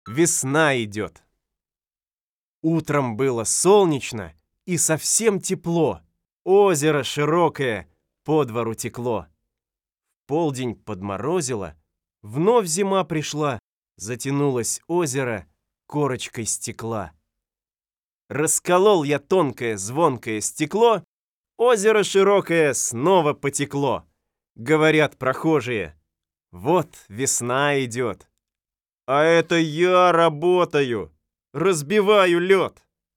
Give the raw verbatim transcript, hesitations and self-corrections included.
Весна идет. Утром было солнечно и совсем тепло. Озеро широкое по двору текло. В полдень подморозило, вновь зима пришла, затянулось озеро корочкой стекла. Расколол я тонкое звонкое стекло, озеро широкое снова потекло. Говорят прохожие: вот весна идет. А это я работаю, разбиваю лед.